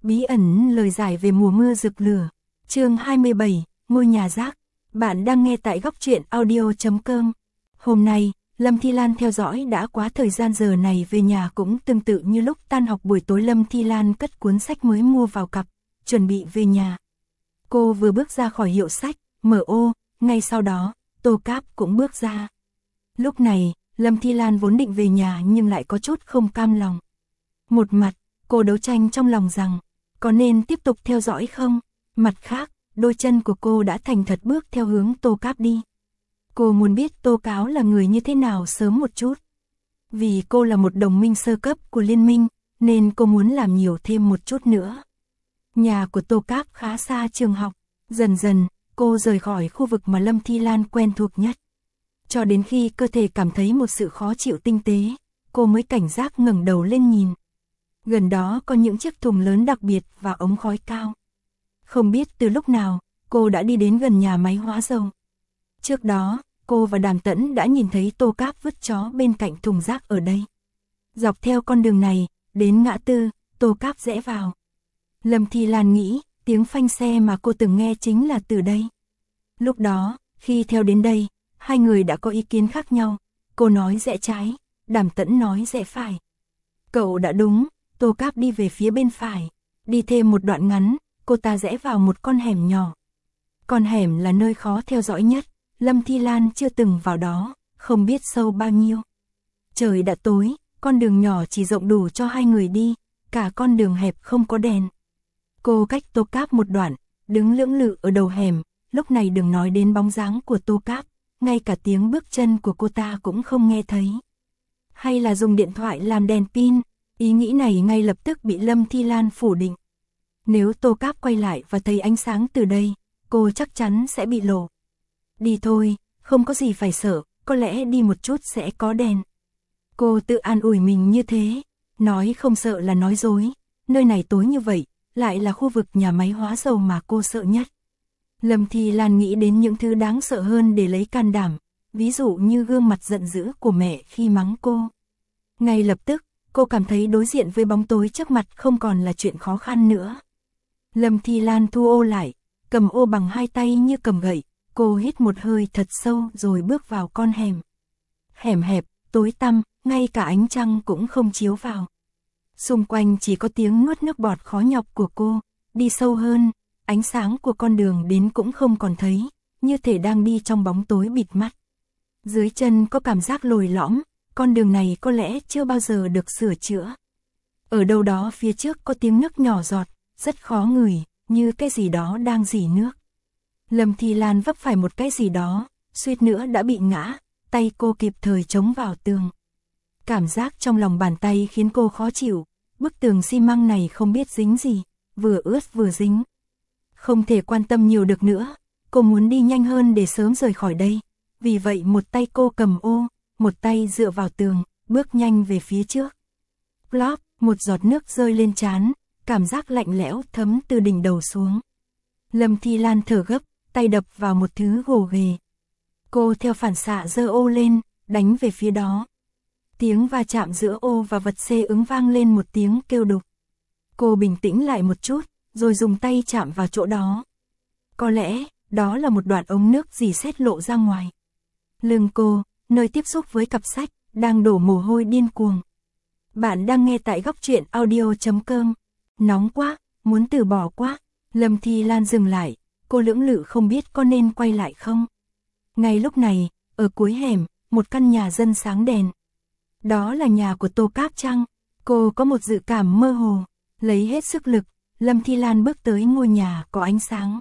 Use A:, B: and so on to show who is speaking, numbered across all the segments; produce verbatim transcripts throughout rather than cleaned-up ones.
A: Bí ẩn lời giải về mùa mưa rực lửa. Chương hai mươi bảy, ngôi nhà rác. Bạn đang nghe tại góc truyện audio chấm com. Hôm nay, Lâm Thi Lan theo dõi đã quá thời gian, giờ này về nhà cũng tương tự như lúc tan học buổi tối. Lâm Thi Lan cất cuốn sách mới mua vào cặp, chuẩn bị về nhà. Cô vừa bước ra khỏi hiệu sách, mở ô, ngay sau đó, Tô Cáp cũng bước ra. Lúc này, Lâm Thi Lan vốn định về nhà nhưng lại có chút không cam lòng. Một mặt, cô đấu tranh trong lòng rằng, có nên tiếp tục theo dõi không? Mặt khác, đôi chân của cô đã thành thật bước theo hướng Tô Cáp đi. Cô muốn biết Tô Cáo là người như thế nào sớm một chút. Vì cô là một đồng minh sơ cấp của liên minh, nên cô muốn làm nhiều thêm một chút nữa. Nhà của Tô Cáp khá xa trường học. Dần dần, cô rời khỏi khu vực mà Lâm Thi Lan quen thuộc nhất. Cho đến khi cơ thể cảm thấy một sự khó chịu tinh tế, cô mới cảnh giác ngẩng đầu lên nhìn. Gần đó có những chiếc thùng lớn đặc biệt và ống khói cao. Không biết từ lúc nào, cô đã đi đến gần nhà máy hóa dầu. Trước đó, cô và Đàm Tẫn đã nhìn thấy Tô Cáp vứt chó bên cạnh thùng rác ở đây. Dọc theo con đường này, đến ngã tư, Tô Cáp rẽ vào. Lâm Thi Lan nghĩ, tiếng phanh xe mà cô từng nghe chính là từ đây. Lúc đó, khi theo đến đây, hai người đã có ý kiến khác nhau. Cô nói rẽ trái, Đàm Tẫn nói rẽ phải. Cậu đã đúng, Tô Cáp đi về phía bên phải. Đi thêm một đoạn ngắn, cô ta rẽ vào một con hẻm nhỏ. Con hẻm là nơi khó theo dõi nhất. Lâm Thi Lan chưa từng vào đó, không biết sâu bao nhiêu. Trời đã tối, con đường nhỏ chỉ rộng đủ cho hai người đi, cả con đường hẹp không có đèn. Cô cách Tô Cáp một đoạn, đứng lưỡng lự ở đầu hẻm, lúc này đừng nói đến bóng dáng của Tô Cáp, ngay cả tiếng bước chân của cô ta cũng không nghe thấy. Hay là dùng điện thoại làm đèn pin, ý nghĩ này ngay lập tức bị Lâm Thi Lan phủ định. Nếu Tô Cáp quay lại và thấy ánh sáng từ đây, cô chắc chắn sẽ bị lộ. Đi thôi, không có gì phải sợ, có lẽ đi một chút sẽ có đèn. Cô tự an ủi mình như thế, nói không sợ là nói dối, nơi này tối như vậy, lại là khu vực nhà máy hóa dầu mà cô sợ nhất. Lâm Thi Lan nghĩ đến những thứ đáng sợ hơn để lấy can đảm, ví dụ như gương mặt giận dữ của mẹ khi mắng cô. Ngay lập tức, cô cảm thấy đối diện với bóng tối trước mặt không còn là chuyện khó khăn nữa. Lâm Thi Lan thu ô lại, cầm ô bằng hai tay như cầm gậy, cô hít một hơi thật sâu rồi bước vào con hẻm. Hẻm hẹp, tối tăm, ngay cả ánh trăng cũng không chiếu vào. Xung quanh chỉ có tiếng nuốt nước bọt khó nhọc của cô, đi sâu hơn, ánh sáng của con đường đến cũng không còn thấy, như thể đang đi trong bóng tối bịt mắt. Dưới chân có cảm giác lồi lõm, con đường này có lẽ chưa bao giờ được sửa chữa. Ở đâu đó phía trước có tiếng nước nhỏ giọt, rất khó ngửi, như cái gì đó đang rỉ nước. Lâm Thi Lan vấp phải một cái gì đó, suýt nữa đã bị ngã, tay cô kịp thời chống vào tường. Cảm giác trong lòng bàn tay khiến cô khó chịu, bức tường xi măng này không biết dính gì, vừa ướt vừa dính. Không thể quan tâm nhiều được nữa, cô muốn đi nhanh hơn để sớm rời khỏi đây. Vì vậy một tay cô cầm ô, một tay dựa vào tường, bước nhanh về phía trước. Plop, một giọt nước rơi lên trán, cảm giác lạnh lẽo thấm từ đỉnh đầu xuống. Lâm Thi Lan thở gấp, tay đập vào một thứ gồ ghề. Cô theo phản xạ giơ ô lên, đánh về phía đó. Tiếng va chạm giữa ô và vật xê ứng vang lên một tiếng kêu đục. Cô bình tĩnh lại một chút, rồi dùng tay chạm vào chỗ đó. Có lẽ, đó là một đoạn ống nước rỉ sét lộ ra ngoài. Lưng cô, nơi tiếp xúc với cặp sách, đang đổ mồ hôi điên cuồng. Bạn đang nghe tại góc truyện audio chấm com. Nóng quá, muốn từ bỏ quá. Lâm Thi Lan dừng lại, cô lưỡng lự không biết có nên quay lại không. Ngay lúc này, ở cuối hẻm, một căn nhà dân sáng đèn. Đó là nhà của Tô Cáp chăng? Cô có một dự cảm mơ hồ, lấy hết sức lực, Lâm Thi Lan bước tới ngôi nhà có ánh sáng.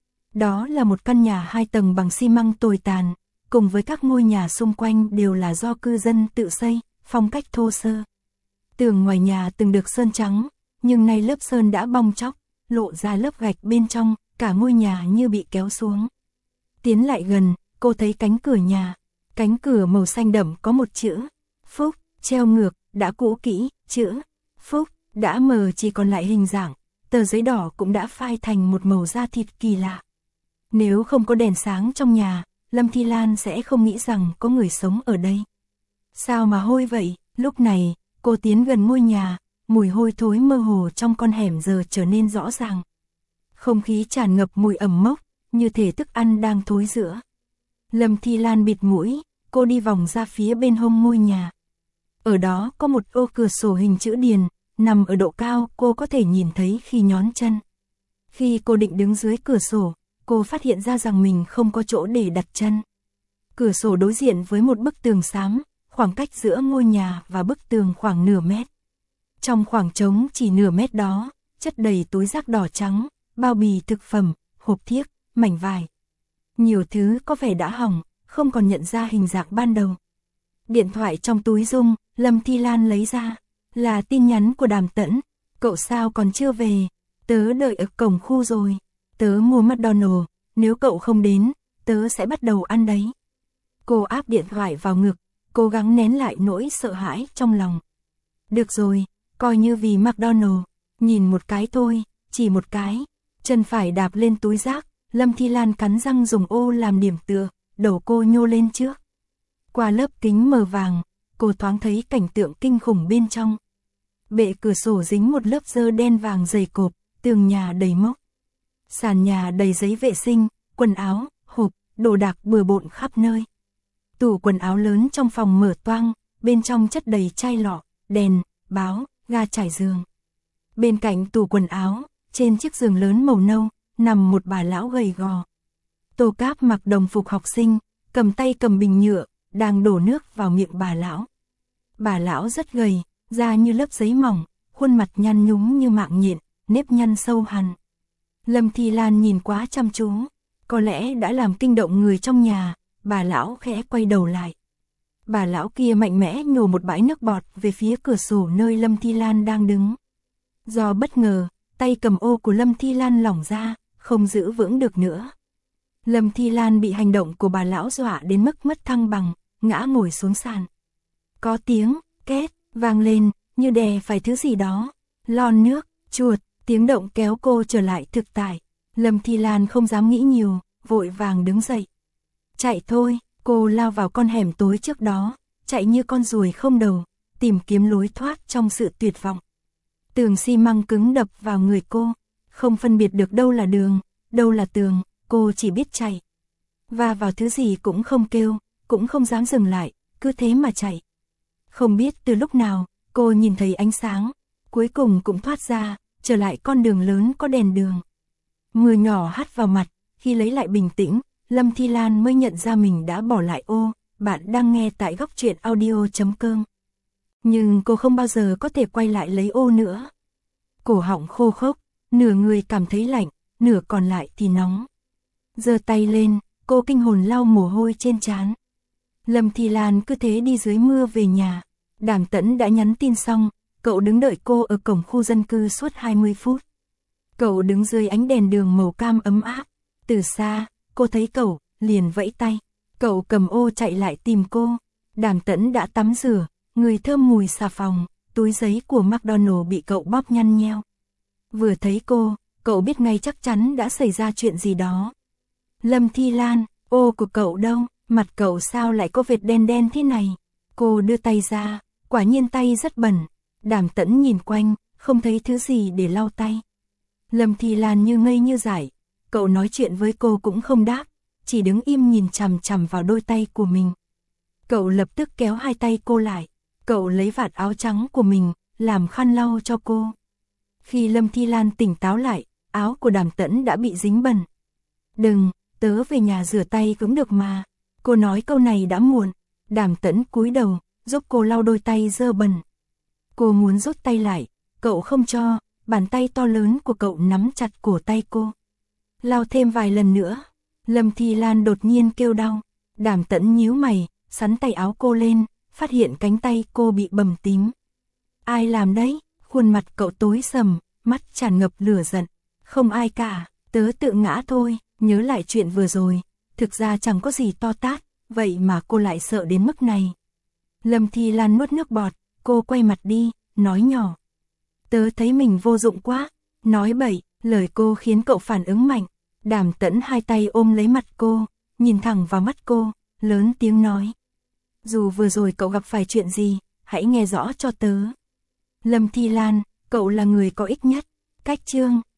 A: Đó là một căn nhà hai tầng bằng xi măng tồi tàn, cùng với các ngôi nhà xung quanh đều là do cư dân tự xây, phong cách thô sơ. Tường ngoài nhà từng được sơn trắng, nhưng nay lớp sơn đã bong tróc, lộ ra lớp gạch bên trong, cả ngôi nhà như bị kéo xuống. Tiến lại gần, cô thấy cánh cửa nhà, cánh cửa màu xanh đậm có một chữ Phúc, treo ngược, đã cũ kỹ, chữ Phúc, đã mờ chỉ còn lại hình dạng, tờ giấy đỏ cũng đã phai thành một màu da thịt kỳ lạ. Nếu không có đèn sáng trong nhà, Lâm Thi Lan sẽ không nghĩ rằng có người sống ở đây. Sao mà hôi vậy? Lúc này, cô tiến gần ngôi nhà, mùi hôi thối mơ hồ trong con hẻm giờ trở nên rõ ràng. Không khí tràn ngập mùi ẩm mốc, như thể thức ăn đang thối rữa. Lâm Thi Lan bịt mũi, cô đi vòng ra phía bên hông ngôi nhà. Ở đó có một ô cửa sổ hình chữ điền, nằm ở độ cao cô có thể nhìn thấy khi nhón chân. Khi cô định đứng dưới cửa sổ, cô phát hiện ra rằng mình không có chỗ để đặt chân. Cửa sổ đối diện với một bức tường xám, khoảng cách giữa ngôi nhà và bức tường khoảng nửa mét. Trong khoảng trống chỉ nửa mét đó, chất đầy túi rác đỏ trắng, bao bì thực phẩm, hộp thiếc, mảnh vải. Nhiều thứ có vẻ đã hỏng, không còn nhận ra hình dạng ban đầu. Điện thoại trong túi rung, Lâm Thi Lan lấy ra, là tin nhắn của Đàm Tẫn. Cậu sao còn chưa về? Tớ đợi ở cổng khu rồi. Tớ mua McDonald's, nếu cậu không đến, tớ sẽ bắt đầu ăn đấy. Cô áp điện thoại vào ngực, cố gắng nén lại nỗi sợ hãi trong lòng. Được rồi, coi như vì McDonald's, nhìn một cái thôi, chỉ một cái. Chân phải đạp lên túi rác, Lâm Thi Lan cắn răng dùng ô làm điểm tựa, đầu cô nhô lên trước. Qua lớp kính mờ vàng, cô thoáng thấy cảnh tượng kinh khủng bên trong. Bệ cửa sổ dính một lớp dơ đen vàng dày cộp, tường nhà đầy mốc. Sàn nhà đầy giấy vệ sinh, quần áo, hộp, đồ đạc bừa bộn khắp nơi. Tủ quần áo lớn trong phòng mở toang, bên trong chất đầy chai lọ, đèn, báo, ga trải giường. Bên cạnh tủ quần áo, trên chiếc giường lớn màu nâu, nằm một bà lão gầy gò. Tô Cáp mặc đồng phục học sinh, cầm tay cầm bình nhựa, đang đổ nước vào miệng bà lão. Bà lão rất gầy, da như lớp giấy mỏng, khuôn mặt nhăn nhúm như mạng nhện, nếp nhăn sâu hằn. Lâm Thi Lan nhìn quá chăm chú, có lẽ đã làm kinh động người trong nhà, bà lão khẽ quay đầu lại. Bà lão kia mạnh mẽ nhổ một bãi nước bọt về phía cửa sổ nơi Lâm Thi Lan đang đứng. Do bất ngờ, tay cầm ô của Lâm Thi Lan lỏng ra, không giữ vững được nữa. Lâm Thi Lan bị hành động của bà lão dọa đến mức mất thăng bằng, ngã ngồi xuống sàn. Có tiếng két vang lên, như đè phải thứ gì đó. Lon nước, chuột, tiếng động kéo cô trở lại thực tại. Lâm Thi Lan không dám nghĩ nhiều, vội vàng đứng dậy. Chạy thôi, cô lao vào con hẻm tối trước đó, chạy như con ruồi không đầu, tìm kiếm lối thoát trong sự tuyệt vọng. Tường xi măng cứng đập vào người cô, không phân biệt được đâu là đường, đâu là tường, cô chỉ biết chạy. Và vào thứ gì cũng không kêu, cũng không dám dừng lại, cứ thế mà chạy. Không biết từ lúc nào, cô nhìn thấy ánh sáng, cuối cùng cũng thoát ra, trở lại con đường lớn có đèn đường. Mưa nhỏ hắt vào mặt, khi lấy lại bình tĩnh, Lâm Thi Lan mới nhận ra mình đã bỏ lại ô. Bạn đang nghe tại góc truyện audio chấm com. Nhưng cô không bao giờ có thể quay lại lấy ô nữa. Cổ họng khô khốc, nửa người cảm thấy lạnh, nửa còn lại thì nóng. Giơ tay lên, cô kinh hồn lau mồ hôi trên trán. Lâm Thi Lan cứ thế đi dưới mưa về nhà. Đàm Tẫn đã nhắn tin xong, cậu đứng đợi cô ở cổng khu dân cư suốt hai mươi phút. Cậu đứng dưới ánh đèn đường màu cam ấm áp. Từ xa, cô thấy cậu, liền vẫy tay. Cậu cầm ô chạy lại tìm cô. Đàm Tẫn đã tắm rửa, người thơm mùi xà phòng, túi giấy của McDonald's bị cậu bóp nhăn nheo. Vừa thấy cô, cậu biết ngay chắc chắn đã xảy ra chuyện gì đó. Lâm Thi Lan, ô của cậu đâu? Mặt cậu sao lại có vệt đen đen thế này? Cô đưa tay ra, quả nhiên tay rất bẩn. Đàm Tẫn nhìn quanh, không thấy thứ gì để lau tay. Lâm Thi Lan như ngây như dại. Cậu nói chuyện với cô cũng không đáp, chỉ đứng im nhìn chằm chằm vào đôi tay của mình. Cậu lập tức kéo hai tay cô lại. Cậu lấy vạt áo trắng của mình, làm khăn lau cho cô. Khi Lâm Thi Lan tỉnh táo lại, áo của Đàm Tẫn đã bị dính bẩn. Đừng, tớ về nhà rửa tay cũng được mà. Cô nói câu này đã muộn. Đàm Tẫn cúi đầu, giúp cô lau đôi tay dơ bẩn. Cô muốn rút tay lại, cậu không cho, bàn tay to lớn của cậu nắm chặt cổ tay cô. Lau thêm vài lần nữa. Lâm Thi Lan đột nhiên kêu đau. Đàm Tẫn nhíu mày, sắn tay áo cô lên, phát hiện cánh tay cô bị bầm tím. Ai làm đấy? Khuôn mặt cậu tối sầm, mắt tràn ngập lửa giận. Không ai cả, tớ tự ngã thôi. Nhớ lại chuyện vừa rồi, thực ra chẳng có gì to tát, vậy mà cô lại sợ đến mức này. Lâm Thi Lan nuốt nước bọt, cô quay mặt đi, nói nhỏ. Tớ thấy mình vô dụng quá. Nói bậy, lời cô khiến cậu phản ứng mạnh. Đàm Tẫn hai tay ôm lấy mặt cô, nhìn thẳng vào mắt cô, lớn tiếng nói. Dù vừa rồi cậu gặp phải chuyện gì, hãy nghe rõ cho tớ. Lâm Thi Lan, cậu là người có ích nhất. Cách chương